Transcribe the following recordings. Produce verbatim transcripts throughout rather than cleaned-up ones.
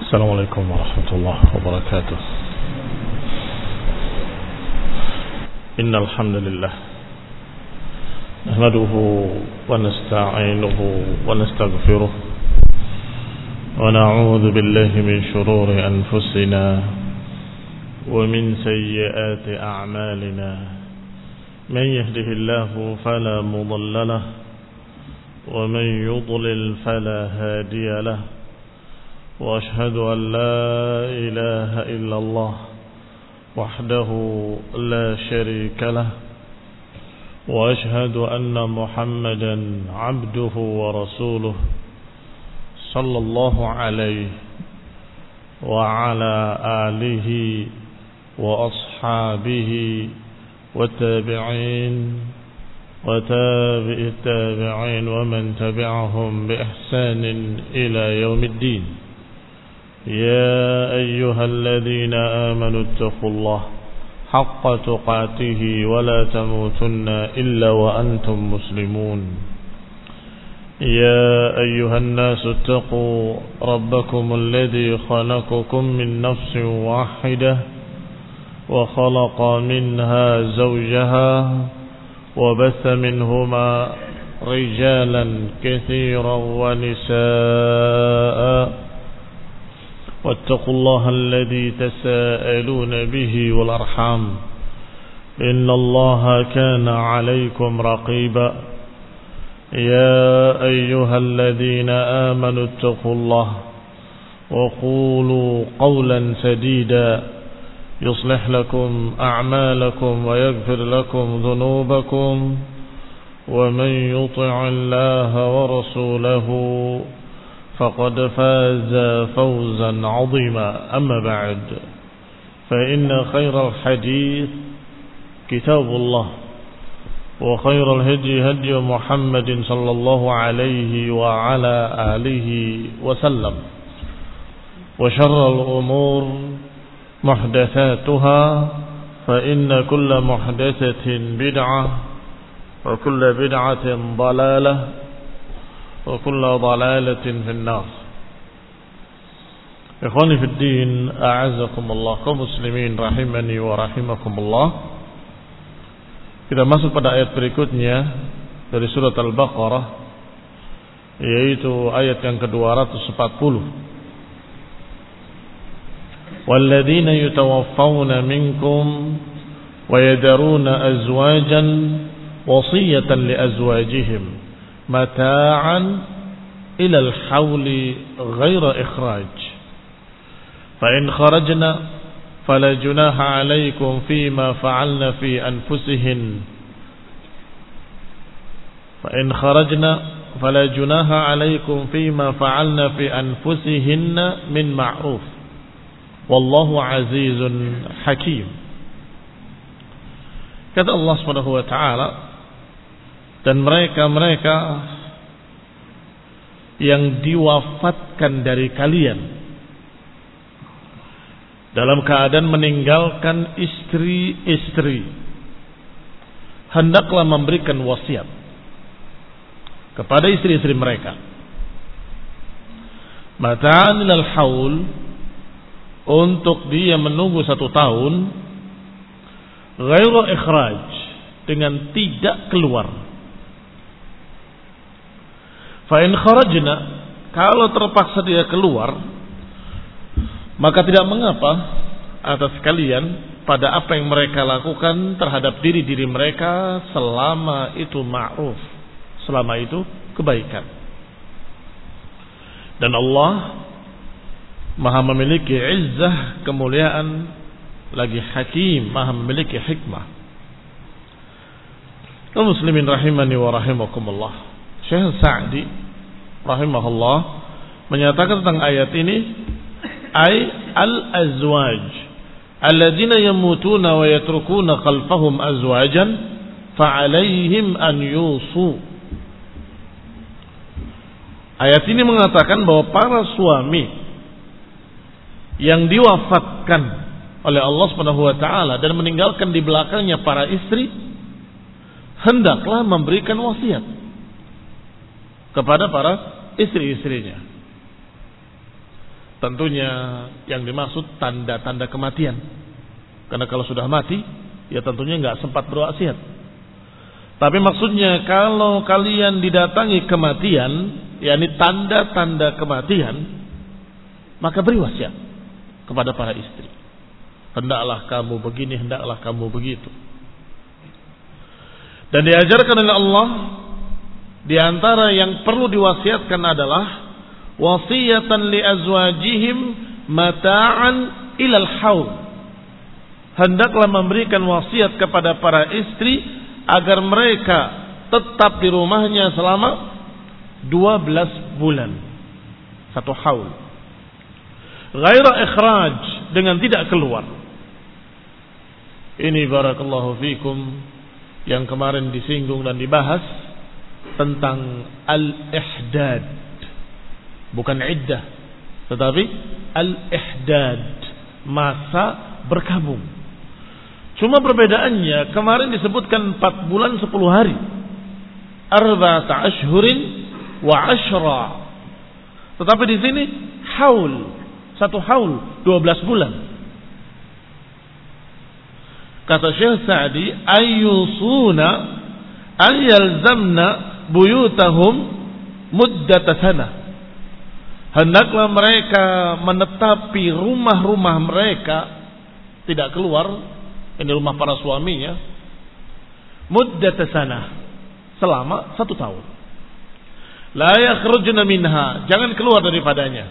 السلام عليكم ورحمة الله وبركاته. إن الحمد لله نحمده ونستعينه ونستغفره ونعوذ بالله من شرور أنفسنا ومن سيئات أعمالنا. من يهده الله فلا مضل له ومن يضلل فلا هادي له. وأشهد أن لا إله إلا الله وحده لا شريك له. وأشهد أن محمدا عبده ورسوله صلى الله عليه وعلى آله وأصحابه والتابعين وتابع التابعين ومن تبعهم بإحسان إلى يوم الدين. يا أيها الذين آمنوا اتقوا الله حق تقاته ولا تموتن إلا وأنتم مسلمون. يا أيها الناس اتقوا ربكم الذي خلقكم من نفس واحدة وخلق منها زوجها وبث منهما رجالا كثيرا ونساء. واتقوا الله الذي تساءلون به والأرحام إن الله كان عليكم رقيبا. يا أيها الذين آمنوا اتقوا الله وقولوا قولا سديدا يصلح لكم أعمالكم ويغفر لكم ذنوبكم ومن يطع الله ورسوله فقد فاز فوزا عظيما. أما بعد فإن خير الحديث كتاب الله وخير الهدي هدي محمد صلى الله عليه وعلى آله وسلم. وشر الأمور محدثاتها فإن كل محدثة بدعة وكل بدعة ضلالة وكل ضلالة في النار. Ikhwani fi din, a'azzakumullah, kaum muslimin rahimani wa rahimakumullah. Kita masuk pada ayat berikutnya dari surat Al-Baqarah, yaitu ayat yang ke dua ratus empat puluh. Walladzina yutawaffawna minkum wa yadaruna azwajan wasiyatan li azwajihim mata'an ila al-hawli ghayra ikhraj fa in kharajna fala junaha 'alaykum fima fa'alna fi anfusihin fa in kharajna fala junaha 'alaykum fima fa'alna fi anfusihinna min ma'ruf wallahu 'azizun hakim. Kata Allah Subhanahu wa ta'ala, dan mereka-mereka yang diwafatkan dari kalian dalam keadaan meninggalkan istri-istri, hendaklah memberikan wasiat kepada istri-istri mereka. Mata'an ilal haul, untuk dia menunggu satu tahun, ghairu ikhraj, dengan tidak keluar. Fa in kharajna, kalau terpaksa dia keluar, maka tidak mengapa atas kalian pada apa yang mereka lakukan terhadap diri-diri mereka selama itu ma'ruf, selama itu kebaikan. Dan Allah Maha memiliki izzah, kemuliaan, lagi hakim, Maha memiliki hikmah. Kaum muslimin rahimani wa rahimakumullah, Syekh Sa'di rahimahullah menyatakan tentang ayat ini, ay al-azwaj alladzina yamutuna wa yatrukuna khalfahum azwajan fa'alaihim an yusu. Ayat ini mengatakan bahwa para suami yang diwafatkan oleh Allah Subhanahu wa taala dan meninggalkan di belakangnya para istri, hendaklah memberikan wasiat kepada para istri-istrinya. Tentunya yang dimaksud tanda-tanda kematian. Karena kalau sudah mati, ya tentunya nggak sempat berwasiat. Tapi maksudnya kalau kalian didatangi kematian, yakni tanda-tanda kematian, maka beri wasiat kepada para istri. Hendaklah kamu begini, hendaklah kamu begitu. Dan diajarkan oleh Allah, di antara yang perlu diwasiatkan adalah wasiyatan li azwajihim mata'an ilal haul. Hendaklah memberikan wasiat kepada para istri agar mereka tetap di rumahnya selama dua belas bulan. Satu haul. Ghaira ikhraj, dengan tidak keluar. Ini barakallahu fikum yang kemarin disinggung dan dibahas tentang al-ihdad. Bukan iddah, tetapi al-ihdad, masa berkabung. Cuma perbedaannya, kemarin disebutkan empat bulan sepuluh hari. Arba'ata ashhurin wa ashra. Tetapi di sini haul, satu haul, dua belas bulan. Kata Syekh Sa'di, ayyusuna ayyalzamna buyutahum muddata sana. Hendaklah mereka menetapi rumah-rumah mereka, tidak keluar, ini rumah para suaminya, muddata sana, selama satu tahun. La yakhrujna minha, jangan keluar daripadanya.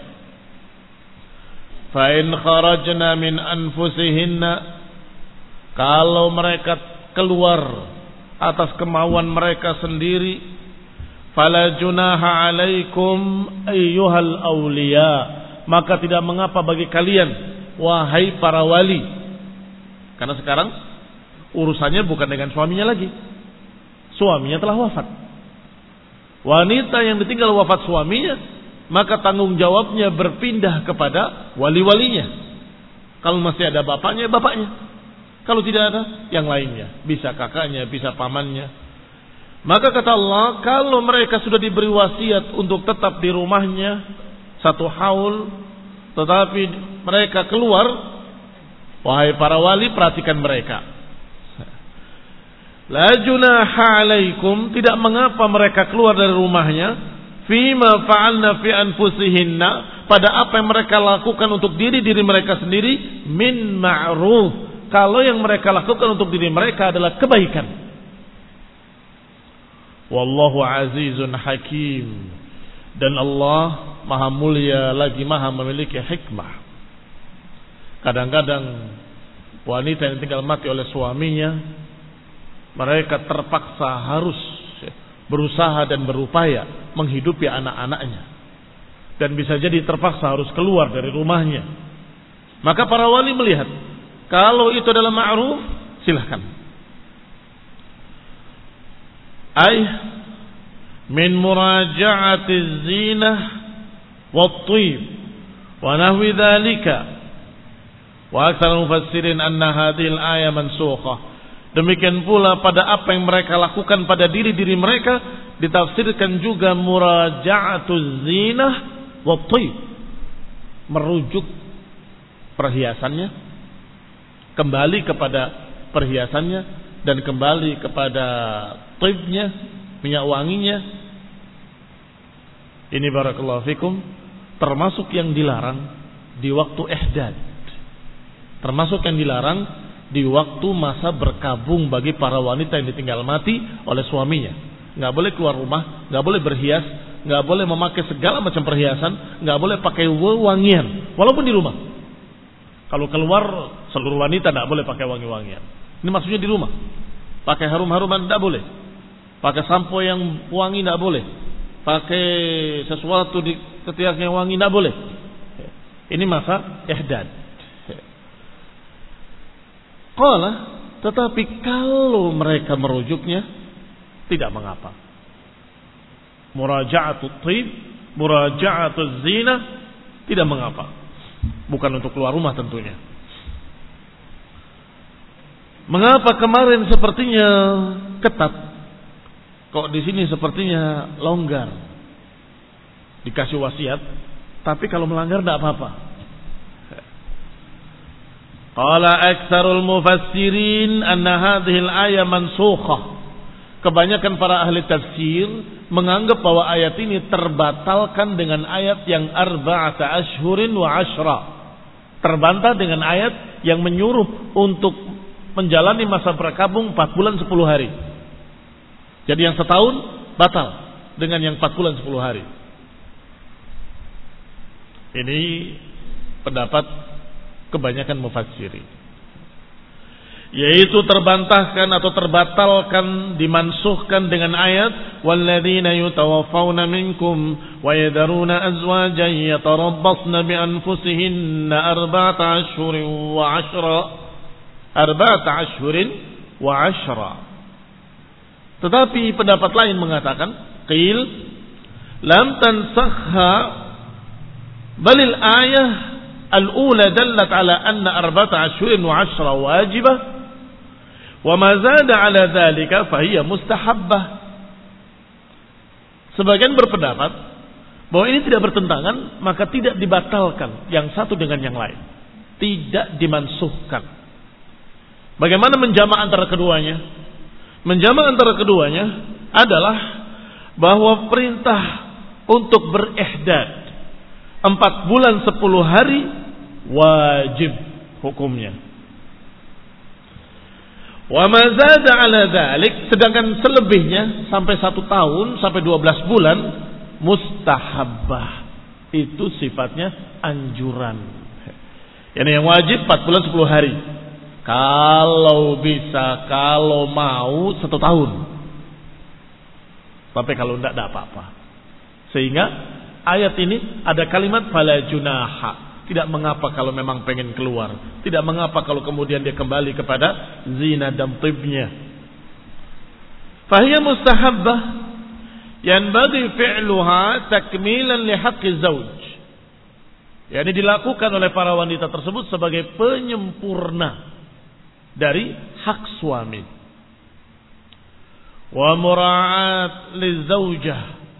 Fa in kharajna min anfusihinna, kalau mereka keluar atas kemauan mereka sendiri, fala junaha alaikum ayyuhal awliya, maka tidak mengapa bagi kalian wahai para wali. Karena sekarang urusannya bukan dengan suaminya lagi. Suaminya telah wafat. Wanita yang ditinggal wafat suaminya, maka tanggung jawabnya berpindah kepada wali-walinya. Kalau masih ada bapaknya, bapaknya. Kalau tidak ada, yang lainnya. Bisa kakaknya, bisa pamannya. Maka kata Allah, kalau mereka sudah diberi wasiat untuk tetap di rumahnya satu haul, tetapi mereka keluar, wahai para wali, perhatikan mereka. La junaha alaikum, tidak mengapa mereka keluar dari rumahnya, fima fa'alna fi anfusihinna, pada apa yang mereka lakukan untuk diri-diri mereka sendiri, min ma'ruf, kalau yang mereka lakukan untuk diri mereka adalah kebaikan. Wallahu azizun hakim. Dan Allah maha mulia lagi maha memiliki hikmah. Kadang-kadang wanita yang tinggal mati oleh suaminya, mereka terpaksa harus berusaha dan berupaya menghidupi anak-anaknya. Dan bisa jadi terpaksa harus keluar dari rumahnya. Maka para wali melihat, kalau itu adalah ma'ruf, silahkan. Ay min muraja'ati zinah wat-thib wa nahwi dzalika. Wa aktsar mufassirin anna hadhihi al-ayah mansukhah. Demikian pula pada apa yang mereka lakukan pada diri-diri mereka ditafsirkan juga muraja'atu zinah wat-thib, merujuk perhiasannya, kembali kepada perhiasannya, dan kembali kepada tibnya, minyak wanginya. Ini barakallahu fikum termasuk yang dilarang di waktu ihdad, termasuk yang dilarang di waktu masa berkabung bagi para wanita yang ditinggal mati oleh suaminya. Nggak boleh keluar rumah, nggak boleh berhias, nggak boleh memakai segala macam perhiasan, nggak boleh pakai wewangian walaupun di rumah. Kalau keluar seluruh wanita tidak boleh pakai wangi-wangian. Ini maksudnya di rumah. Pakai harum-haruman tidak boleh. Pakai sampo yang wangi tidak boleh. Pakai sesuatu di ketiak yang wangi tidak boleh. Ini masa ihdad. Qala, tetapi kalau mereka merujuknya, tidak mengapa. Muraja'atut thib, muraja'atuz zina, tidak mengapa. Bukan untuk keluar rumah tentunya. Mengapa kemarin sepertinya ketat, kok di sini sepertinya longgar? Dikasih wasiat, tapi kalau melanggar tidak apa-apa. Qala aktsarul mufassirin anna hadhihi al-ayah mansukhah. Kebanyakan para ahli tafsir menganggap bahwa ayat ini terbatalkan dengan ayat yang arba'ata ashhurin wa ashra. Terbantah dengan ayat yang menyuruh untuk menjalani masa berkabung empat bulan sepuluh hari. Jadi yang setahun batal dengan yang empat bulan sepuluh hari. Ini pendapat kebanyakan mufassirin. Yaitu terbantahkan atau terbatalkan, dimansuhkan dengan ayat walladzina yutawaffawna minkum wa yadharuna azwajan yatarabbasna bi anfusihinna arba'ata ashhurin wa ashra arba'ata ashhurin wa ashra. Tetapi pendapat lain mengatakan qil lam tansakha balil ayah al-ula dallat ala anna arba'ata ashhurin wa ashra wajibah wa ma zada ala dzalika fa hiya mustahabbah. Sebagian berpendapat bahwa ini tidak bertentangan, maka tidak dibatalkan yang satu dengan yang lain, tidak dimansuhkan. Bagaimana menjamak antara keduanya? Menjamak antara keduanya adalah bahwa perintah untuk berihdad empat bulan sepuluh hari wajib hukumnya. Wa ma zada ala dzalik, sedangkan selebihnya sampai satu tahun sampai dua belas bulan mustahabbah. Itu sifatnya anjuran. Yani yang wajib empat bulan sepuluh hari. Kalau bisa, kalau mau satu tahun. Tapi kalau tidak ada apa-apa. Sehingga ayat ini ada kalimat fala junaha. Tidak mengapa kalau memang pengen keluar. Tidak mengapa kalau kemudian dia kembali kepada zina dan tibnya. Fahiyya mustahabbah yanbaghi fi'luha takmilan li haqqi zawj. Yani dilakukan oleh para wanita tersebut sebagai penyempurna dari hak suami. Wa mura'at lizaujah.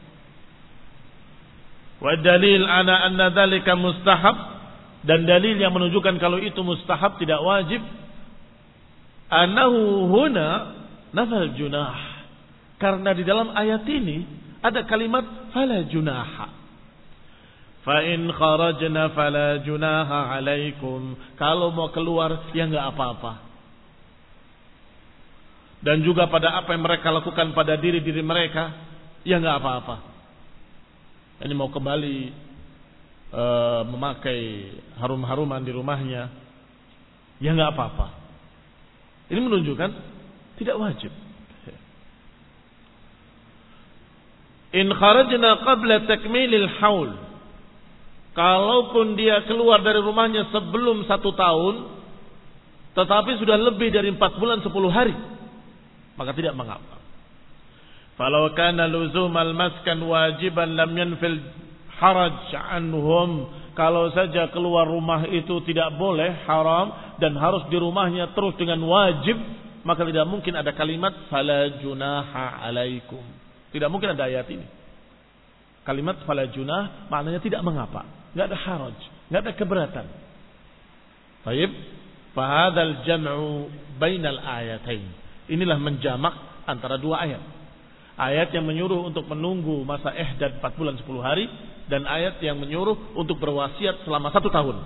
Wa dalil ana anna dhalika mustahab. Dan dalil yang menunjukkan kalau itu mustahab tidak wajib. Annahu huna nafal junah. Karena di dalam ayat ini ada kalimat fala junaha. Fa in kharajna fala junaha alaikum. Kalau mau keluar ya enggak apa-apa. Dan juga pada apa yang mereka lakukan pada diri-diri mereka ya enggak apa-apa. Ini mau kembali Uh, memakai harum-haruman di rumahnya, ya nggak apa-apa. Ini menunjukkan tidak wajib. In kharajna qabla takmilil haul, kalaupun dia keluar dari rumahnya sebelum satu tahun, tetapi sudah lebih dari empat bulan sepuluh hari, maka tidak mengapa. Falau kana luzumal maskan wajiban lam yanfil haraj anhum, kalau saja keluar rumah itu tidak boleh, haram, dan harus di rumahnya terus dengan wajib, maka tidak mungkin ada kalimat fala junaha alaikum. Tidak mungkin ada ayat ini. Kalimat fala junah maknanya tidak mengapa, enggak ada haraj, enggak ada keberatan. Baik, fa hadzal jam'u bainal ayatain. Inilah menjamak antara dua ayat. Ayat yang menyuruh untuk menunggu masa ihdad empat bulan sepuluh hari, dan ayat yang menyuruh untuk berwasiat selama satu tahun.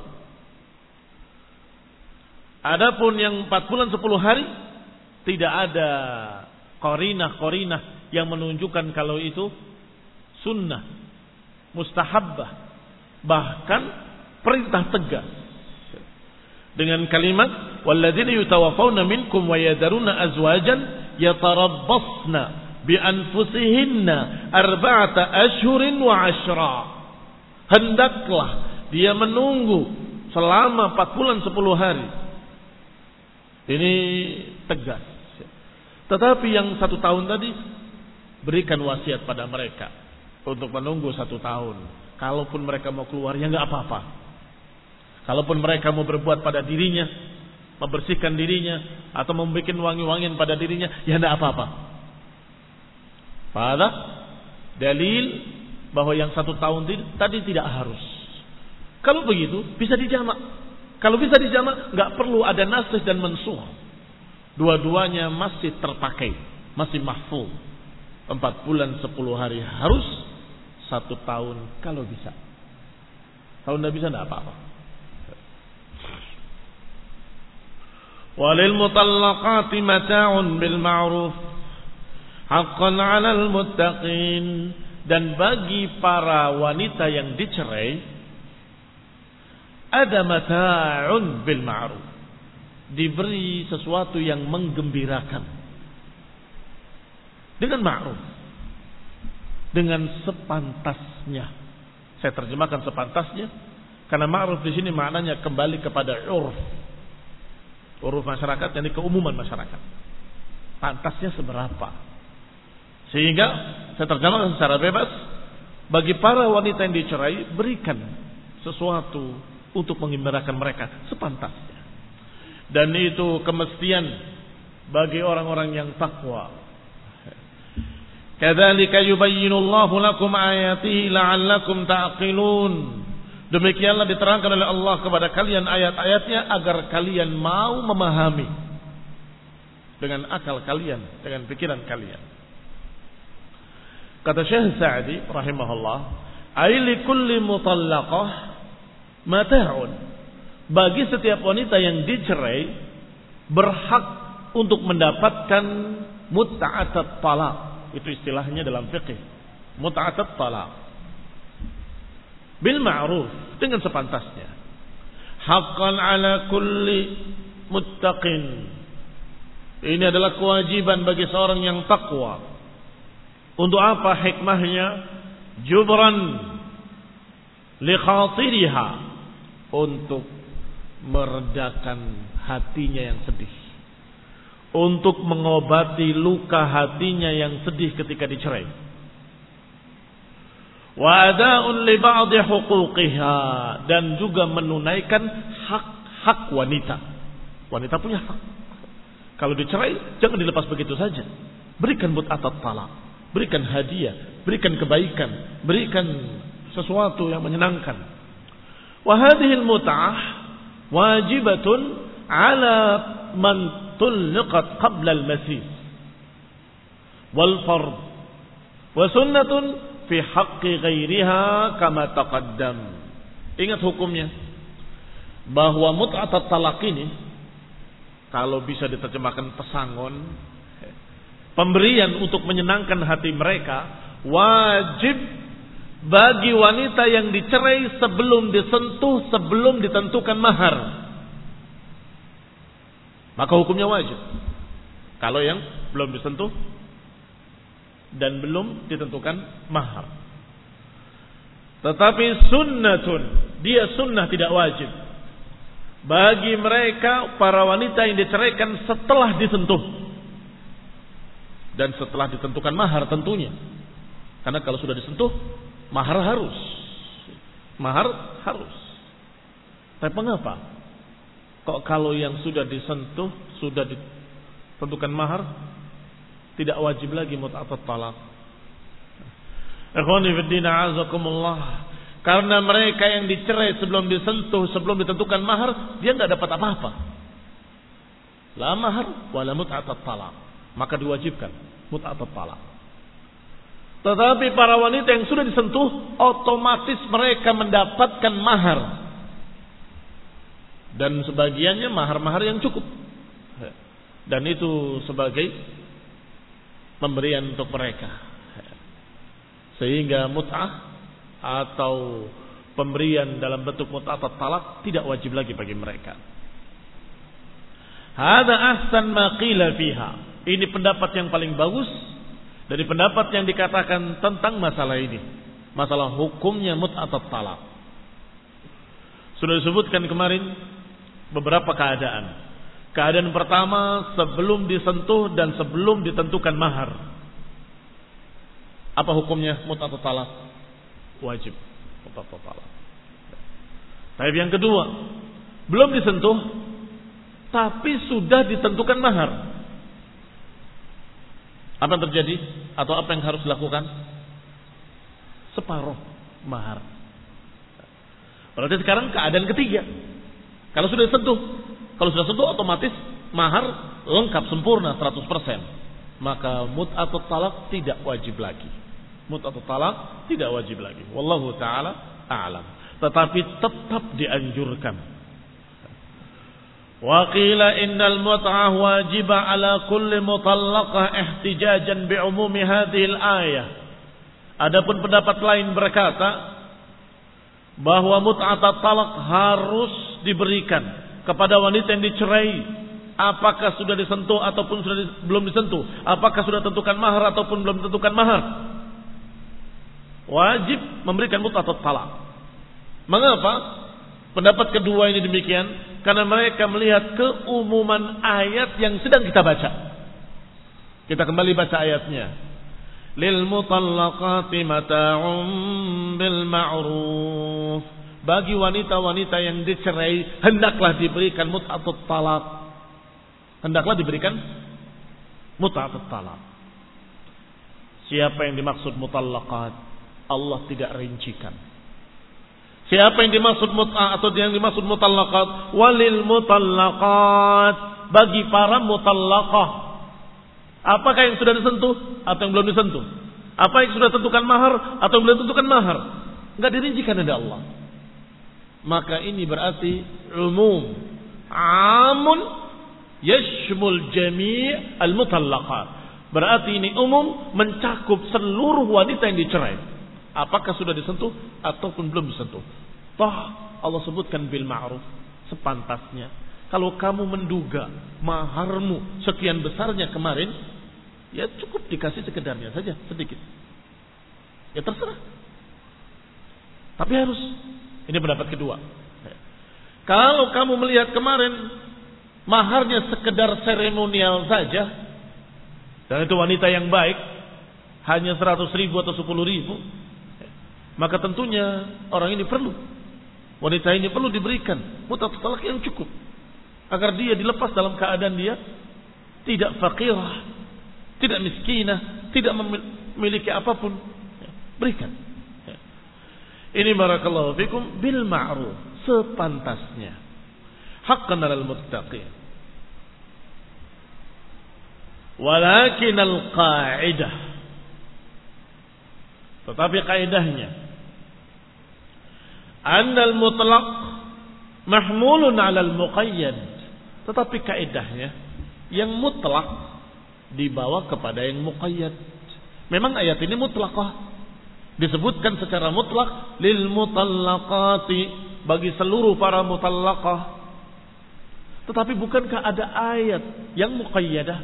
Adapun yang empat bulan sepuluh hari tidak ada qarinah-qarinah yang menunjukkan kalau itu sunnah, mustahabbah, bahkan perintah tegas. Dengan kalimat walladzina yutawaffawna minkum wa yadharuna azwajan yatarabbasna bi anfusihinna arba'ata ashhurin wa ashra. Hendaklah dia menunggu selama empat bulan sepuluh hari. Ini tegas. Tetapi yang satu tahun tadi, berikan wasiat pada mereka untuk menunggu satu tahun. Kalaupun mereka mau keluar ya nggak apa-apa. Kalaupun mereka mau berbuat pada dirinya, membersihkan dirinya atau membuat wangi-wangian pada dirinya, ya nggak apa-apa. Pada dalil bahwa yang satu tahun tadi tidak harus. Kalau begitu bisa dijamak. Kalau bisa dijamak, nggak perlu ada nasikh dan mansukh. Dua-duanya masih terpakai, masih mahfuz. Empat bulan sepuluh hari harus, satu tahun kalau bisa. Kalau nggak bisa nggak apa-apa. Walil mutallaqati mata'un bil ma'ruf haqqan 'alal muttaqin. Dan bagi para wanita yang dicerai ada mata'un bil ma'ruf, diberi sesuatu yang menggembirakan dengan ma'ruf, dengan sepantasnya. Saya terjemahkan sepantasnya karena ma'ruf di sini maknanya kembali kepada urf. Uruf masyarakat, yakni keumuman masyarakat. Pantasnya seberapa? Sehingga saya terjemahkan secara bebas, bagi para wanita yang dicerai, berikan sesuatu untuk menggembirakan mereka sepantasnya. Dan itu kemestian bagi orang-orang yang takwa. Kadzalika yubayyinullahu lakum ayatihi la'allakum ta'qilun. Demikianlah diterangkan oleh Allah kepada kalian ayat-ayatnya agar kalian mau memahami dengan akal kalian, dengan pikiran kalian. Kata Syekh Sa'di rahimahullah, "Ai li kulli mutallaqah mata'un." Bagi setiap wanita yang dicerai berhak untuk mendapatkan mut'atat talaq. Itu istilahnya dalam fikih. Mut'atat talaq. Bil ma'ruf, dengan sepantasnya. Haqqan 'ala kulli muttaqin. Ini adalah kewajiban bagi seorang yang takwa. Untuk apa hikmahnya? Jubran li khatiriha, untuk meredakan hatinya yang sedih, untuk mengobati luka hatinya yang sedih ketika dicerai. Wa ada'un li ba'dhi huquqiha, dan juga menunaikan hak-hak wanita. Wanita punya hak. Kalau dicerai jangan dilepas begitu saja. Berikan mut'atat talaq, berikan hadiah, berikan kebaikan, berikan sesuatu yang menyenangkan. Wa hadhihi al-mut'ah wajibatun 'ala man tulqat qabla al-masis wal fard wa sunnatun fi haqqi ghairiha kama taqaddam. Ingat hukumnya bahwa mut'atat talaq ini kalau bisa diterjemahkan pesangon, pemberian untuk menyenangkan hati mereka, wajib bagi wanita yang dicerai sebelum disentuh, sebelum ditentukan mahar. Maka hukumnya wajib. Kalau yang belum disentuh dan belum ditentukan mahar. Tetapi sunnatun, dia sunnah tidak wajib bagi mereka para wanita yang diceraikan setelah disentuh dan setelah ditentukan mahar tentunya. Karena kalau sudah disentuh, mahar harus. Mahar harus. Tapi mengapa? Kok kalau yang sudah disentuh, sudah ditentukan mahar, tidak wajib lagi mut'atat talaq? Ikhwani fi din, a'azakumullah. Karena mereka yang dicerai sebelum disentuh, sebelum ditentukan mahar, dia tidak dapat apa-apa. La mahar wala mut'atat talaq. Maka diwajibkan mut'atat talaq. Tetapi para wanita yang sudah disentuh, otomatis mereka mendapatkan mahar. Dan sebagiannya mahar-mahar yang cukup. Dan itu sebagai pemberian untuk mereka. Sehingga mut'ah atau pemberian dalam bentuk mut'atat talaq tidak wajib lagi bagi mereka. Hada ahsan ma qila fiha. Ini pendapat yang paling bagus dari pendapat yang dikatakan tentang masalah ini. Masalah hukumnya mut'atat talaq. Sudah disebutkan kemarin beberapa keadaan. Keadaan pertama sebelum disentuh dan sebelum ditentukan mahar. Apa hukumnya mut'atat talaq? Wajib mut'atat talaq. Tapi yang kedua, belum disentuh tapi sudah ditentukan mahar. Apa yang terjadi atau apa yang harus dilakukan? Separuh mahar. Berarti sekarang keadaan ketiga. Kalau sudah disentuh, kalau sudah sentuh otomatis mahar lengkap sempurna seratus persen. Maka mut'atut talaq tidak wajib lagi. Mut'atut talaq tidak wajib lagi. Wallahu taala a'lam. Tetapi tetap dianjurkan. Wa qila innal mut'ah wajibah ala kulli mutallaqah ihtijajan bi umumi hadhihi al-ayah. Adapun pendapat lain berkata bahwa mut'atut talaq harus diberikan kepada wanita yang dicerai, apakah sudah disentuh ataupun sudah di, belum disentuh, apakah sudah tentukan mahar ataupun belum tentukan mahar. Wajib memberikan mut'atut talaq. Mengapa pendapat kedua ini demikian? Karena mereka melihat keumuman ayat yang sedang kita baca. Kita kembali baca ayatnya. Lil mutallaqati mata'un bil ma'ruf. Bagi wanita-wanita yang dicerai hendaklah diberikan mut'atut talaq. Hendaklah diberikan mut'atut talaq. Siapa yang dimaksud mutallaqat? Allah tidak rincikan. Siapa yang dimaksud mut'ah atau yang dimaksud mutallaqat? Walil mutallaqat, bagi para mutallaqah. Apakah yang sudah disentuh atau yang belum disentuh? Apa yang sudah tentukan mahar atau yang belum tentukan mahar? Enggak dirincikan oleh Allah. Maka ini berarti umum, amun yashmul jami' al-mutallaqat. Berarti ini umum, mencakup seluruh wanita yang dicerai. Apakah sudah disentuh ataupun belum disentuh. Toh Allah sebutkan bil ma'ruf, sepantasnya. Kalau kamu menduga maharmu sekian besarnya kemarin, ya cukup dikasih sekedarnya saja, sedikit. Ya terserah. Tapi harus. Ini pendapat kedua. Kalau kamu melihat kemarin maharnya sekedar seremonial saja, dan itu wanita yang baik, hanya seratus ribu atau sepuluh ribu, maka tentunya orang ini perlu, wanita ini perlu diberikan mut'atut talaq yang cukup, agar dia dilepas dalam keadaan dia tidak faqirah, tidak miskinah, tidak memiliki apapun. Berikan. Ini barakallahu fikum bil ma'ruf, sepantasnya. Haqqan 'alal muttaqin. Walakin al-qa'idah, tetapi kaidahnya, annal mutlaq mahmulun 'alal muqayyad. Tetapi kaidahnya yang mutlak dibawa kepada yang muqayyad. Memang ayat ini mutlaqah, disebutkan secara mutlak lil mutallaqati, bagi seluruh para mutallaqah. Tetapi bukankah ada ayat yang muqayyadah?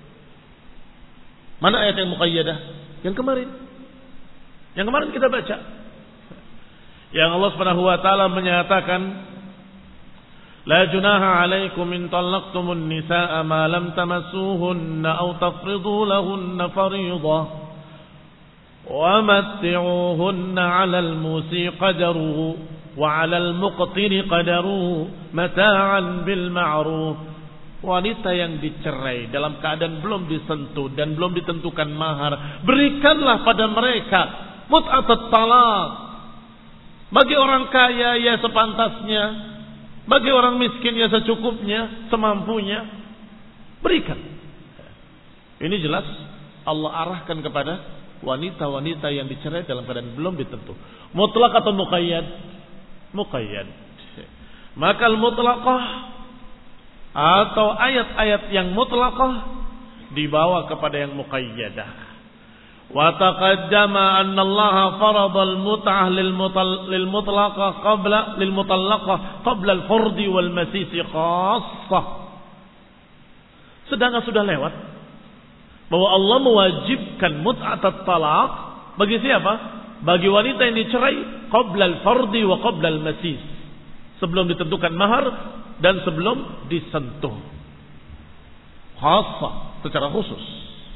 Mana ayat yang muqayyadah? Yang kemarin. Yang kemarin kita baca. Yang Allah Subhanahu wa taala menyatakan, la junaha 'alaikum in talaqtumun nisaa ma lam tamassuhunna aw tafridu lahunna fariidah wa matti'uhunna 'alal musi qadaruhu wa 'alal muqtiri qadaruhu mata'an bil ma'ruf. Wanita yang dicerai dalam keadaan belum disentuh dan belum ditentukan mahar, berikanlah pada mereka mut'atut talaq. Bagi orang kaya ya sepantasnya, bagi orang miskin ya secukupnya, semampunya, berikan. Ini jelas Allah arahkan kepada wanita-wanita yang dicerai dalam keadaan belum ditentu. Mutlaq atau muqayyad? Muqayyad. Maka al-mutlaqah atau ayat-ayat yang mutlaqah dibawa kepada yang muqayyadah. Wa taqaddama anna Allah farada al-mut'ah lil mutlaqah qabla lil mutallaqah qabla al-furdi wal masisi khassah. Sedangkan sudah lewat bahwa Allah mewajibkan mut'atut talaq bagi siapa? Bagi wanita yang dicerai qabla al-furdi wa qabla al-masis, sebelum ditentukan mahar dan sebelum disentuh. Khassah, secara khusus.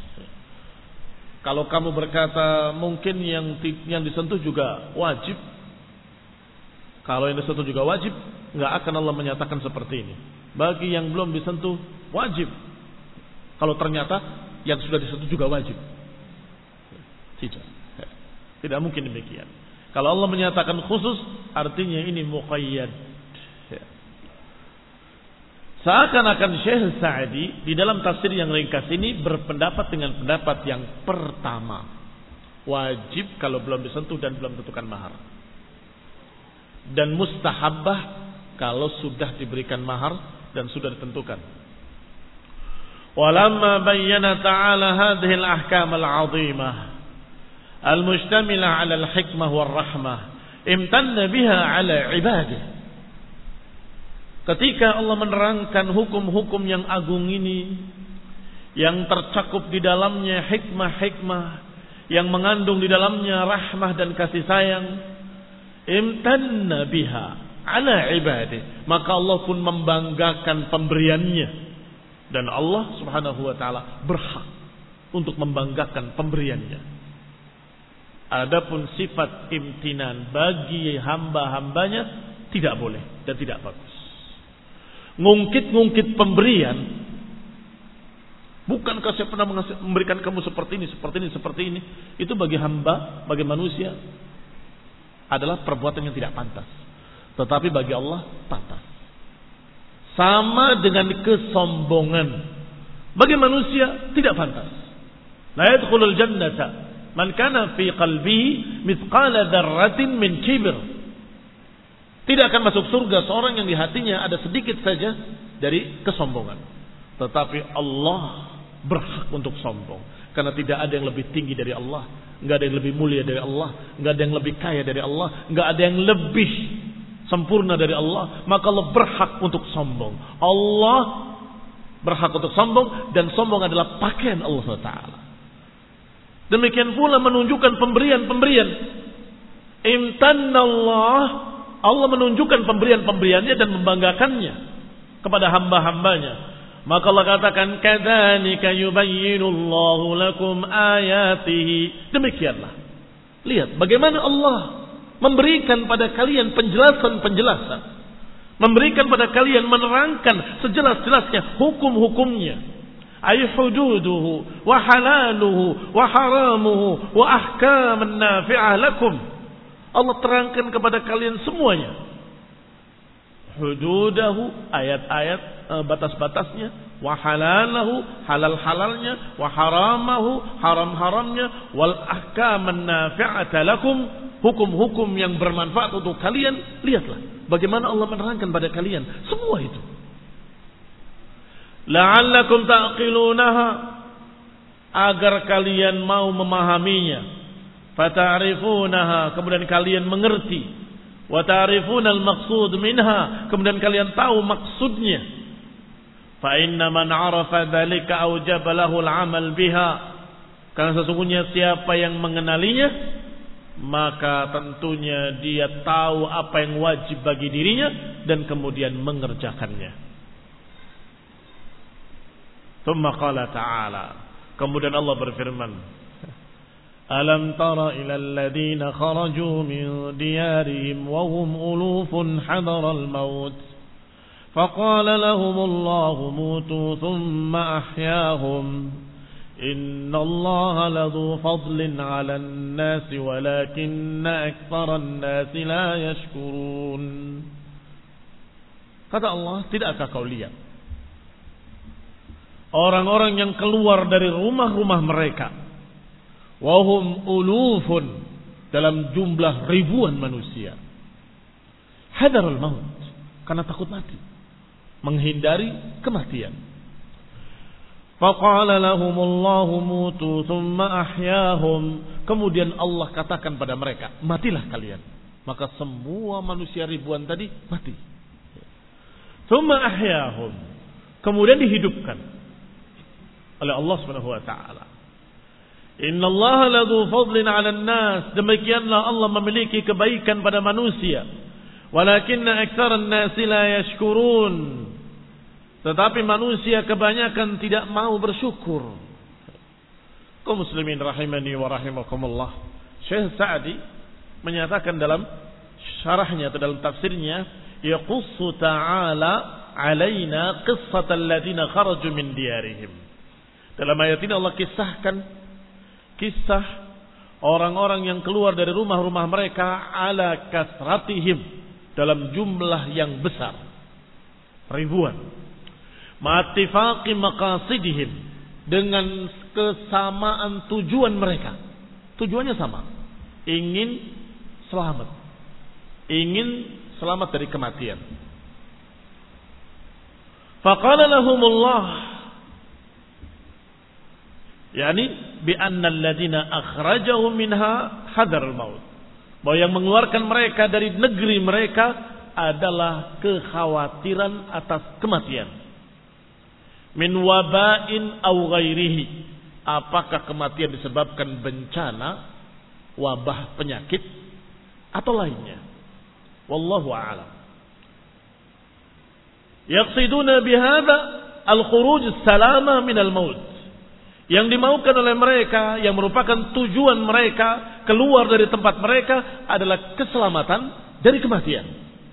Kalau kamu berkata mungkin yang yang disentuh juga wajib, kalau yang disentuh juga wajib, nggak akan Allah menyatakan seperti ini. Bagi yang belum disentuh wajib. Kalau ternyata yang sudah disentuh juga wajib, tidak, tidak mungkin demikian. Kalau Allah menyatakan khusus, artinya ini muqayyad. Seakan-akan Syekh Sa'di di dalam tafsir yang ringkas ini berpendapat dengan pendapat yang pertama. Wajib kalau belum disentuh dan belum tentukan mahar. Dan mustahabbah kalau sudah diberikan mahar dan sudah ditentukan. Walamma bayyana ta'ala hadhihi al-ahkam al-'azimah al-mushtamilah 'ala al-hikmah war-rahmah imtanna biha 'ala 'ibadihi. Ketika Allah menerangkan hukum-hukum yang agung ini, yang tercakup di dalamnya hikmah-hikmah, yang mengandung di dalamnya rahmah dan kasih sayang, imtanna biha ala ibadih, maka Allah pun membanggakan pemberiannya, dan Allah subhanahu wa ta'ala berhak untuk membanggakan pemberiannya. Adapun sifat imtinan bagi hamba-hambanya tidak boleh dan tidak bagus. Ngungkit-ngungkit pemberian, bukankah saya pernah memberikan kamu seperti ini, seperti ini, seperti ini, itu bagi hamba, bagi manusia adalah perbuatan yang tidak pantas. Tetapi bagi Allah pantas. Sama dengan kesombongan, bagi manusia tidak pantas. La yadkhulul jannata man kana fi qalbihi mithqala dzarratin min kibr. Tidak akan masuk surga seorang yang di hatinya ada sedikit saja dari kesombongan. Tetapi Allah berhak untuk sombong. Karena tidak ada yang lebih tinggi dari Allah. Nggak ada yang lebih mulia dari Allah. Nggak ada yang lebih kaya dari Allah. Nggak ada yang lebih sempurna dari Allah. Maka Allah berhak untuk sombong. Allah berhak untuk sombong. Dan sombong adalah pakaian Allah subhanahu wa taala. Demikian pula menunjukkan pemberian-pemberian. Imtanallah, Allah menunjukkan pemberian-pemberiannya dan membanggakannya kepada hamba-hambanya. Maka Allah katakan, kadzalika yubayyinullahu lakum ayatihi. Demikianlah. Lihat bagaimana Allah memberikan pada kalian penjelasan-penjelasan. Memberikan pada kalian, menerangkan sejelas-jelasnya hukum-hukumnya. Ay hududuhu wa halaluhu wa haramuhu wa ahkaman nafi'ah lakum. Allah terangkan kepada kalian semuanya. Hududahu, ayat-ayat, batas-batasnya, wa halalahu, halal-halalnya, wa haramahu, haram-haramnya, wal ahkaman nafi'ata lakum, hukum-hukum yang bermanfaat untuk kalian. Lihatlah bagaimana Allah menerangkan pada kalian semua itu. La'allakum ta'qilunaha, agar kalian mau memahaminya. Fata'rifunaha, kemudian kalian mengerti. Wa ta'rifuna al-maqsud minha, kemudian kalian tahu maksudnya. Fa inna man 'arafa dzalika aujaba lahu al-'amal biha, karena sesungguhnya siapa yang mengenalinya, maka tentunya dia tahu apa yang wajib bagi dirinya dan kemudian mengerjakannya. Tsumma qala ta'ala, kemudian Allah berfirman, Alam tara ila alladhina kharaju min diyarihim wa hum ulufun hadara al-maut faqala lahum Allahu mutu thumma ahyahum inna Allaha ladhu fadlin 'ala an-nasi walakinna aktsara an-nasi la yashkurun. Kata Allah, tidakkah kau lihat orang-orang yang keluar dari rumah-rumah mereka, wahum ulufun, dalam jumlah ribuan manusia, hadarul maut, karena takut mati, menghindari kematian. Faqala lahumullahu mutu thumma ahyahum, kemudian Allah katakan pada mereka, matilah kalian. Maka semua manusia ribuan tadi mati. Thumma ahyahum, kemudian dihidupkan oleh Allah Subhanahu wa taala. Innallaha ladzu fadlin 'alan nas, demikianlah Allah memiliki kebaikan pada manusia. Walakinna aktsaran nasi la yashkurun, tetapi manusia kebanyakan tidak mau bersyukur. Kaum muslimin rahimani wa rahimakumullah, Syekh Sa'di menyatakan dalam syarahnya atau dalam tafsirnya, yaqussu ta'ala 'alaina qissatal ladzina kharaju min diyarihim. Dalam ayat ini Allah kisahkan kisah orang-orang yang keluar dari rumah-rumah mereka ala kasratihim, dalam jumlah yang besar, ribuan. Ma'attifaqi maqasidihim, dengan kesamaan tujuan mereka. Tujuannya sama. Ingin selamat. Ingin selamat dari kematian. Faqala lahumullah, yakni bi anna alladziina akhrajahum minha hadarul maut. Bahwa yang mengeluarkan mereka dari negeri mereka adalah kekhawatiran atas kematian. Min waba'in aw ghairihi. Apakah kematian disebabkan bencana, wabah, penyakit atau lainnya? Wallahu a'lam. Yaqsiduna bihadza al-khuruj as-salama min al-maut. Yang dimaukan oleh mereka, yang merupakan tujuan mereka keluar dari tempat mereka adalah keselamatan dari kematian.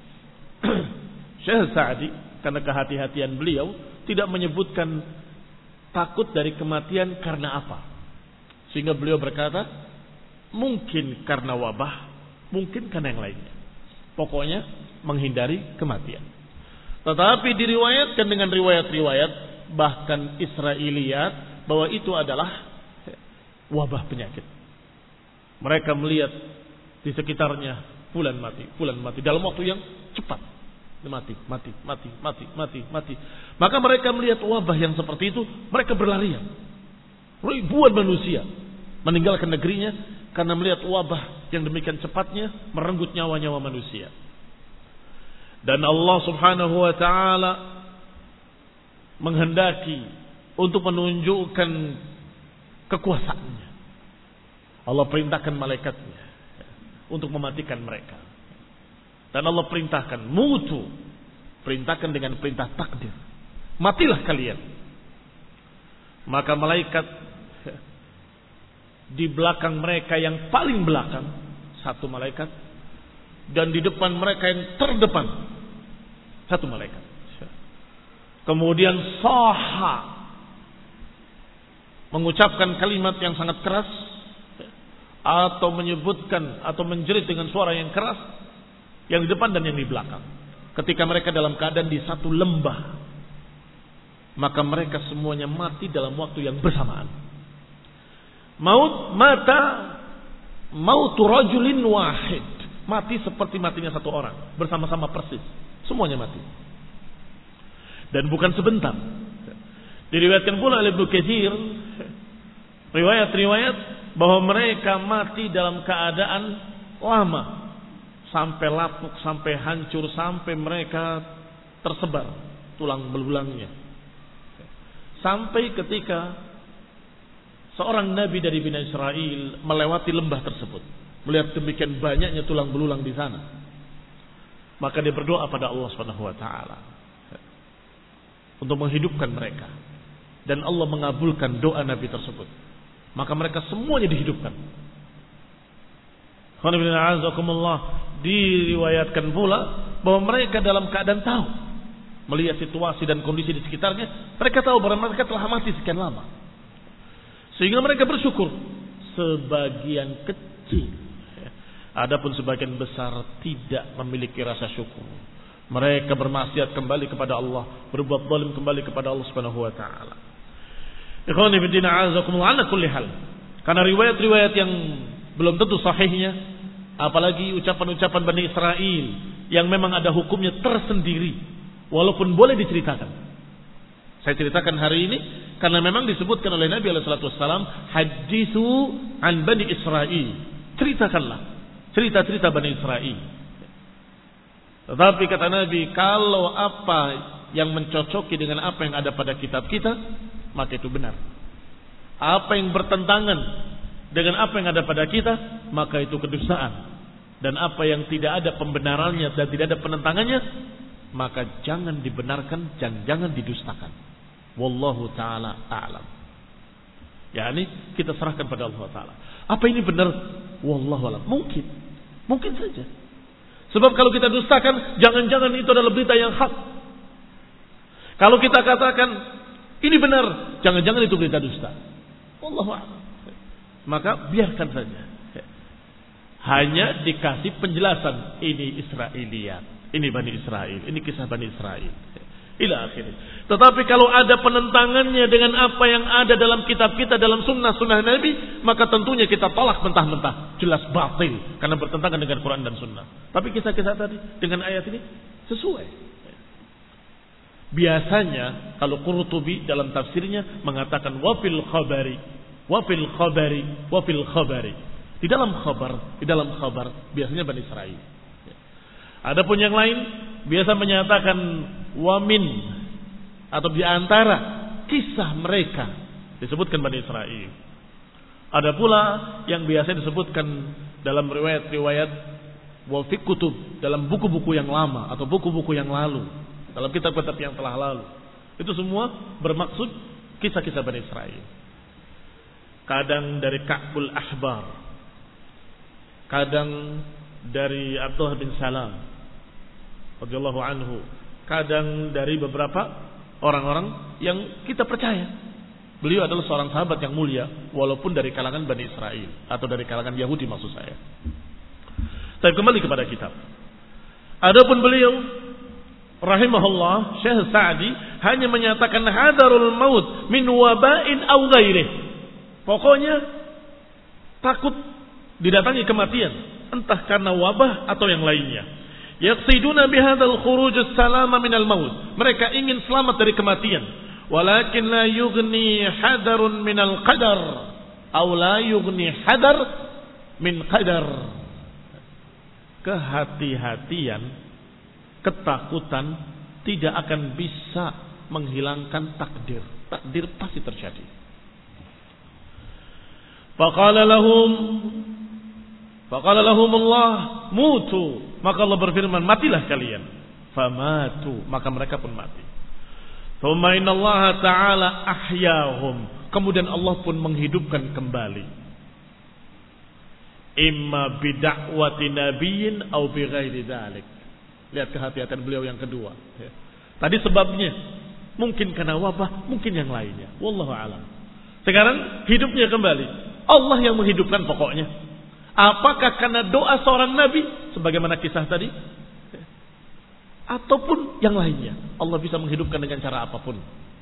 Syekh Sa'di, karena kehati-hatian beliau, tidak menyebutkan takut dari kematian karena apa. Sehingga beliau berkata, mungkin karena wabah, mungkin karena yang lainnya. Pokoknya menghindari kematian. Tetapi diriwayatkan dengan riwayat-riwayat, bahkan Israiliyat, bahwa itu adalah wabah penyakit. Mereka melihat di sekitarnya fulan mati, fulan mati dalam waktu yang cepat. Mati, mati, mati, mati, mati, mati. Maka mereka melihat wabah yang seperti itu, mereka berlarian. Ribuan manusia meninggalkan negerinya karena melihat wabah yang demikian cepatnya merenggut nyawa-nyawa manusia. Dan Allah Subhanahu wa taala menghendaki untuk menunjukkan kekuasaannya. Allah perintahkan malaikatnya untuk mematikan mereka. Dan Allah perintahkan mutu, perintahkan dengan perintah takdir, matilah kalian. Maka malaikat di belakang mereka yang paling belakang satu malaikat, dan di depan mereka yang terdepan satu malaikat. Kemudian saha, mengucapkan kalimat yang sangat keras, atau menyebutkan atau menjerit dengan suara yang keras, yang di depan dan yang di belakang. Ketika mereka dalam keadaan di satu lembah, maka mereka semuanya mati dalam waktu yang bersamaan. Maut mata mautu rajulin wahid, mati seperti matinya satu orang, bersama-sama persis, semuanya mati. Dan bukan sebentar. Diriwayatkan pula oleh Ibnu Katsir, riwayat-riwayat bahwa mereka mati dalam keadaan lama, sampai lapuk, sampai hancur, sampai mereka tersebar tulang belulangnya. Sampai ketika seorang nabi dari Bani Israel melewati lembah tersebut, melihat demikian banyaknya tulang belulang di sana, maka dia berdoa pada Allah Subhanahu wa taala untuk menghidupkan mereka. Dan Allah mengabulkan doa Nabi tersebut. Maka mereka semuanya dihidupkan. Diriwayatkan pula bahwa mereka dalam keadaan tahu, melihat situasi dan kondisi di sekitarnya, mereka tahu bahwa mereka telah mati sekian lama. Sehingga mereka bersyukur. Sebagian kecil. Adapun sebagian besar tidak memiliki rasa syukur. Mereka bermaksiat kembali kepada Allah, berbuat zalim kembali kepada Allah Subhanahu wa taala. Ikhwani fillah, a'azakumullah, ala kulli hal. Karena riwayat-riwayat yang belum tentu sahihnya, apalagi ucapan-ucapan Bani Israel yang memang ada hukumnya tersendiri, walaupun boleh diceritakan. Saya ceritakan hari ini karena memang disebutkan oleh Nabi alaihi salatu wasallam, haditsu an Bani Israel. Ceritakanlah cerita-cerita Bani Israel. Tetapi kata Nabi, kalau apa yang mencocoki dengan apa yang ada pada kitab kita, maka itu benar. Apa yang bertentangan dengan apa yang ada pada kita, maka itu kedustaan. Dan apa yang tidak ada pembenarannya dan tidak ada penentangannya, maka jangan dibenarkan dan jangan didustakan. Wallahu ta'ala a'lam. Ya, ini kita serahkan pada Allah Ta'ala. Apa ini benar? Wallahu a'lam. Mungkin. Mungkin saja. Sebab kalau kita dustakan, jangan-jangan itu adalah berita yang hak. Kalau kita katakan ini benar, jangan-jangan itu berita dusta. Wallahu a'lam. Maka biarkan saja. Hanya dikasih penjelasan, ini Israiliyat, ini Bani Israel, ini kisah Bani Israel. ila akhirih. Tetapi kalau ada penentangannya dengan apa yang ada dalam kitab kita, dalam sunnah-sunnah Nabi, maka tentunya kita tolak mentah-mentah. Jelas batil, karena bertentangan dengan Quran dan sunnah. Tapi kisah-kisah tadi dengan ayat ini sesuai. Biasanya kalau Qurtubi dalam tafsirnya mengatakan wafil khabari, wafil khabari, wafil khabari. Di dalam khabar, di dalam khabar biasanya Bani Israil. Adapun yang lain biasa menyatakan wamin, atau di antara kisah mereka disebutkan Bani Israil. Ada pula yang biasa disebutkan dalam riwayat-riwayat wa fi kutub, dalam buku-buku yang lama atau buku-buku yang lalu, dalam kitab-kitab yang telah lalu. Itu semua bermaksud kisah-kisah Bani Israil. Kadang dari Ka'bul Ahbar, kadang dari Abdullah bin Salam radhiyallahu anhu, kadang dari beberapa orang-orang yang kita percaya beliau adalah seorang sahabat yang mulia, walaupun dari kalangan Bani Israil atau dari kalangan Yahudi maksud saya. Saya kembali kepada kitab. Adapun beliau rahimahullah, Syekh Sa'di hanya menyatakan hadarul maut min waba'in aw ghairih. Pokoknya takut didatangi kematian, entah karena wabah atau yang lainnya. Yaqsiduna bihadzal khuruj as-salama minal maut. Mereka ingin selamat dari kematian. Walakin la yughni hadarun minal qadar, aw la yughni hadar min qadar. Kehati-hatian, ketakutan tidak akan bisa menghilangkan takdir. Takdir pasti terjadi. Faqala lahum Faqala lahum Allah mutu, maka Allah berfirman matilah kalian. Famatu, maka mereka pun mati. Thumma inna Allah ta'ala ahyahum, kemudian Allah pun menghidupkan kembali. Imma bida'wati nabiyyin aw bighairi dzalik. Lihat kehati-hatian beliau yang kedua. Tadi sebabnya mungkin karena wabah, mungkin yang lainnya. Wallahu a'lam. Sekarang hidupnya kembali. Allah yang menghidupkan pokoknya. Apakah karena doa seorang nabi sebagaimana kisah tadi, ataupun yang lainnya? Allah bisa menghidupkan dengan cara apapun.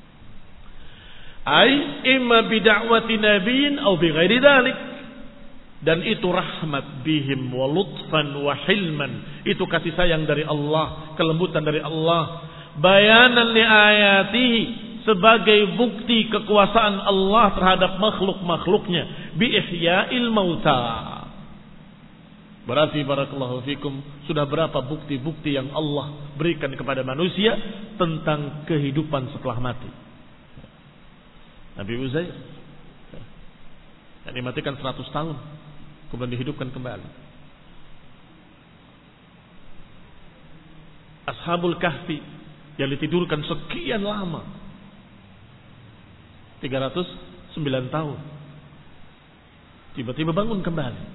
Ai imma bida'wati nabiyyin aw bighairi dzalik. Dan itu rahmat bihim wa lutfan wa hilman. Itu kasih sayang dari Allah, kelembutan dari Allah. Bayanan li ayatihi, sebagai bukti kekuasaan Allah terhadap makhluk-makhluknya. Bi ihya'il mauta. Berarti barakallahu fikum, sudah berapa bukti-bukti yang Allah berikan kepada manusia tentang kehidupan setelah mati. Nabi Uzair yang dimatikan seratus tahun kemudian dihidupkan kembali. Ashabul Kahfi yang ditidurkan sekian lama, tiga ratus sembilan tahun, tiba-tiba bangun kembali.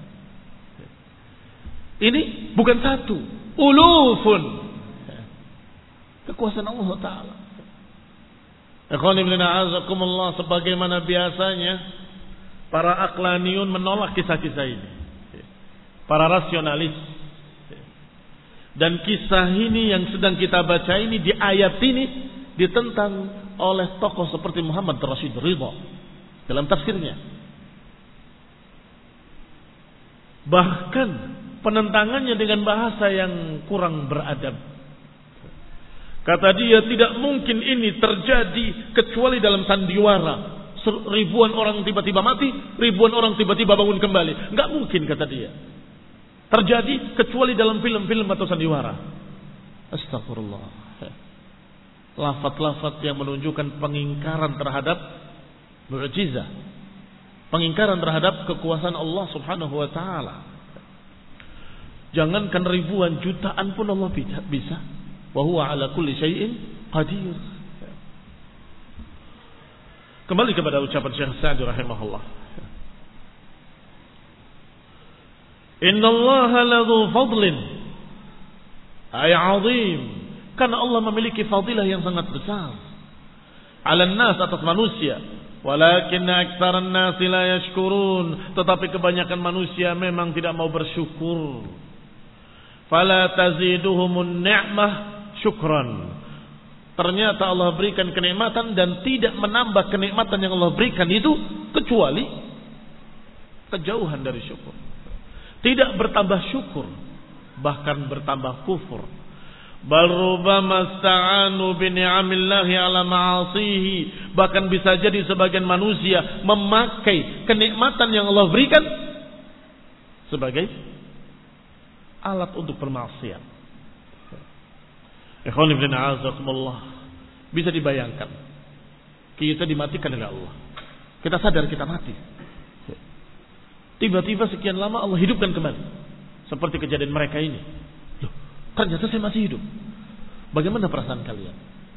Ini bukan satu, ulufun. Kekuasaan Allah Ta'ala. Ikhwan ibn a'azakumullah, sebagaimana biasanya para aqlaniun menolak kisah-kisah ini, para rasionalis. Dan kisah ini yang sedang kita baca ini, di ayat ini ditentang oleh tokoh seperti Muhammad Rashid Ridha dalam tafsirnya. Bahkan penentangannya dengan bahasa yang kurang beradab. Kata dia, tidak mungkin ini terjadi kecuali dalam sandiwara. Ribuan orang tiba-tiba mati, ribuan orang tiba-tiba bangun kembali. Enggak mungkin, kata dia, terjadi kecuali dalam film-film atau sandiwara. Astagfirullah. Lafaz-lafaz yang menunjukkan pengingkaran terhadap mukjizat, pengingkaran terhadap kekuasaan Allah Subhanahu wa taala. Jangankan ribuan, jutaan pun Allah bisa. Wa huwa ala kulli syai'in qadir. Kembali kepada ucapan Syekh Sa'di rahimahullah. Innallaha ladzu fadlin ay 'azim. Karena Allah memiliki fadilah yang sangat besar. 'Alan nas, atas manusia. Walakin aktsaran nas la yashkurun. Tetapi kebanyakan manusia memang tidak mau bersyukur. Fala taziduhumun ni'mah syukran. ternyata Allah berikan kenikmatan dan tidak menambah kenikmatan yang Allah berikan itu kecuali kejauhan dari syukur. Tidak bertambah syukur, bahkan bertambah kufur. Bal rubbama sta'anu bi ni'amillahi ala ma'asihi. Bahkan bisa jadi sebagian manusia memakai kenikmatan yang Allah berikan sebagai alat untuk bermaksiat. Ikhwan ibn a'azakumullah, bisa dibayangkan kita dimatikan oleh Allah. Kita sadar kita mati. Tiba-tiba sekian lama Allah hidupkan kembali. Seperti kejadian mereka ini. Loh, ternyata saya masih hidup. Bagaimana perasaan kalian?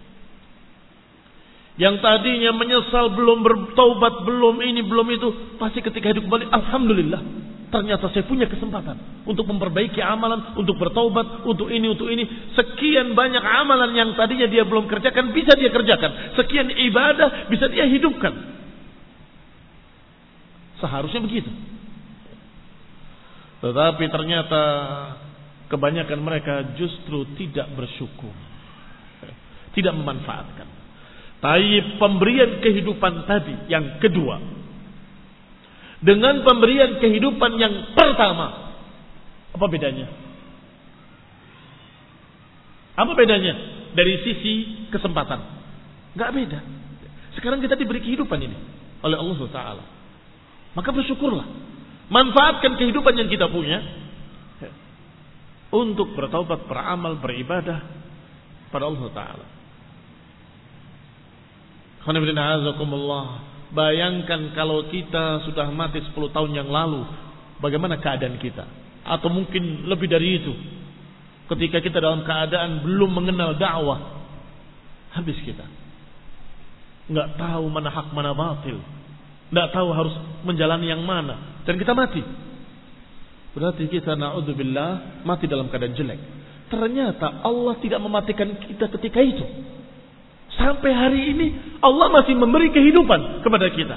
Yang tadinya menyesal, belum bertaubat, belum ini, belum itu, pasti ketika hidup kembali, alhamdulillah, ternyata saya punya kesempatan untuk memperbaiki amalan, untuk bertaubat, untuk ini, untuk ini. Sekian banyak amalan yang tadinya dia belum kerjakan, bisa dia kerjakan. Sekian ibadah bisa dia hidupkan. Seharusnya begitu. Tetapi ternyata kebanyakan mereka justru tidak bersyukur, tidak memanfaatkan. Tapi pemberian kehidupan tadi yang kedua dengan pemberian kehidupan yang pertama, apa bedanya? Apa bedanya dari sisi kesempatan? Gak beda. Sekarang kita diberi kehidupan ini oleh Allah subhanahu wa taala. Maka bersyukurlah. Manfaatkan kehidupan yang kita punya untuk bertaubat, beramal, beribadah pada Allah taala. Bayangkan kalau kita sudah mati sepuluh tahun yang lalu, bagaimana keadaan kita? Atau mungkin lebih dari itu. Ketika kita dalam keadaan belum mengenal dakwah, habis kita. Nggak tahu mana hak, mana batil. Nggak tahu harus menjalani yang mana. Dan kita mati. Berarti kita na'udzubillah mati dalam keadaan jelek. Ternyata Allah tidak mematikan kita ketika itu. Sampai hari ini Allah masih memberi kehidupan kepada kita.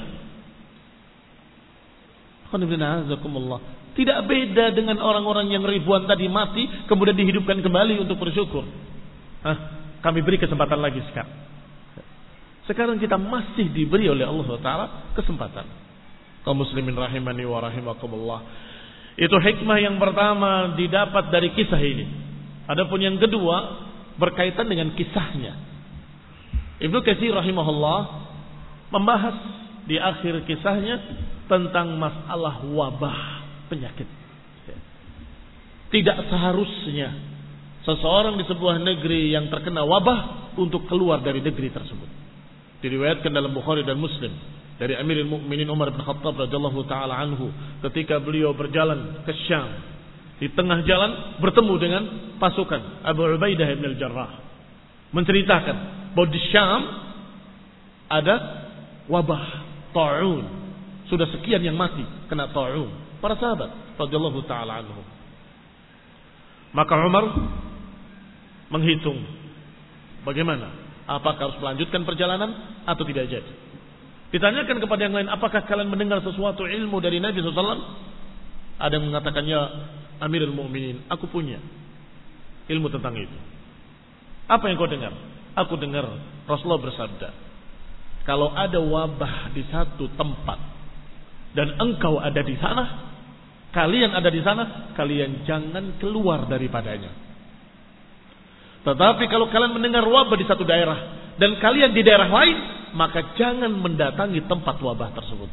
Tidak beda dengan orang-orang yang ribuan tadi mati kemudian dihidupkan kembali untuk bersyukur. Hah, kami beri kesempatan lagi sekarang. Sekarang kita masih diberi oleh Allah subhanahu wa taala kesempatan. Kaum muslimin rahimani wa rahimakumullah. Itu hikmah yang pertama didapat dari kisah ini. Adapun yang kedua berkaitan dengan kisahnya. Ibnu Katsir rahimahullah membahas di akhir kisahnya tentang masalah wabah penyakit. Tidak seharusnya seseorang di sebuah negeri yang terkena wabah untuk keluar dari negeri tersebut. Diriwayatkan dalam Bukhari dan Muslim dari Amirul Mukminin Umar bin Khattab radhiyallahu taala anhu ketika beliau berjalan ke Syam, di tengah jalan bertemu dengan pasukan Abu Ubaidah bin Al-Jarrah, menceritakan bahwa di Syam ada wabah ta'un, sudah sekian yang mati kena ta'un, para sahabat radhiyallahu taala anhum. Maka Umar menghitung bagaimana, apakah harus melanjutkan perjalanan atau tidak jadi. Ditanyakan kepada yang lain, apakah kalian mendengar sesuatu ilmu dari Nabi shallallahu alaihi wasallam? Ada yang mengatakan, ya Amirul Mukminin, aku punya ilmu tentang itu. Apa yang kau dengar? Aku dengar Rasulullah bersabda, kalau ada wabah di satu tempat dan engkau ada di sana, kalian ada di sana, kalian jangan keluar daripadanya. Tetapi kalau kalian mendengar wabah di satu daerah dan kalian di daerah lain, maka jangan mendatangi tempat wabah tersebut.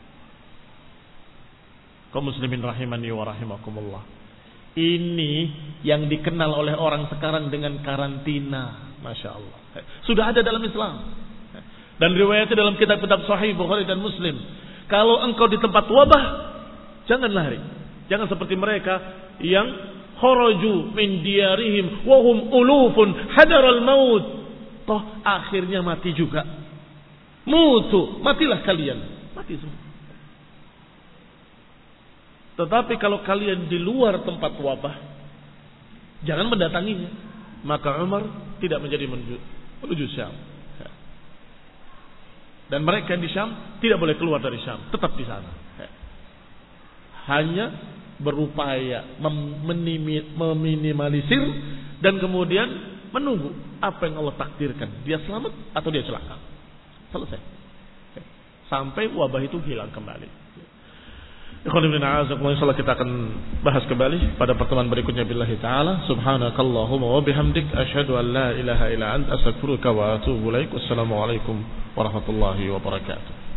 Kaum muslimin rahimani wa rahimakumullah. Ini yang dikenal oleh orang sekarang dengan karantina. Masya Allah. Sudah ada dalam Islam. Dan riwayatnya dalam kitab-kitab Sahih Bukhari dan Muslim. Kalau engkau di tempat wabah, jangan lari. Jangan seperti mereka yang kharaju min diyarihim wa hum ulufun hadaral maut. Toh akhirnya mati juga. Mutu, matilah kalian. Mati semua. Tetapi kalau kalian di luar tempat wabah, jangan mendatanginya. Maka Umar tidak menjadi menuju, menuju Syam. Dan mereka di Syam tidak boleh keluar dari Syam, tetap di sana. Hanya berupaya meminimalisir dan kemudian menunggu apa yang Allah takdirkan. Dia selamat atau dia celaka. Selesai. Sampai wabah itu hilang kembali. Insyaallah kita akan bahas kembali pada pertemuan berikutnya billahi taala. Subhanakallahumma wa bihamdik asyhadu an la ilaha illa anta astaghfiruka wa atubu ilaik. Wassalamualaikum warahmatullahi wabarakatuh.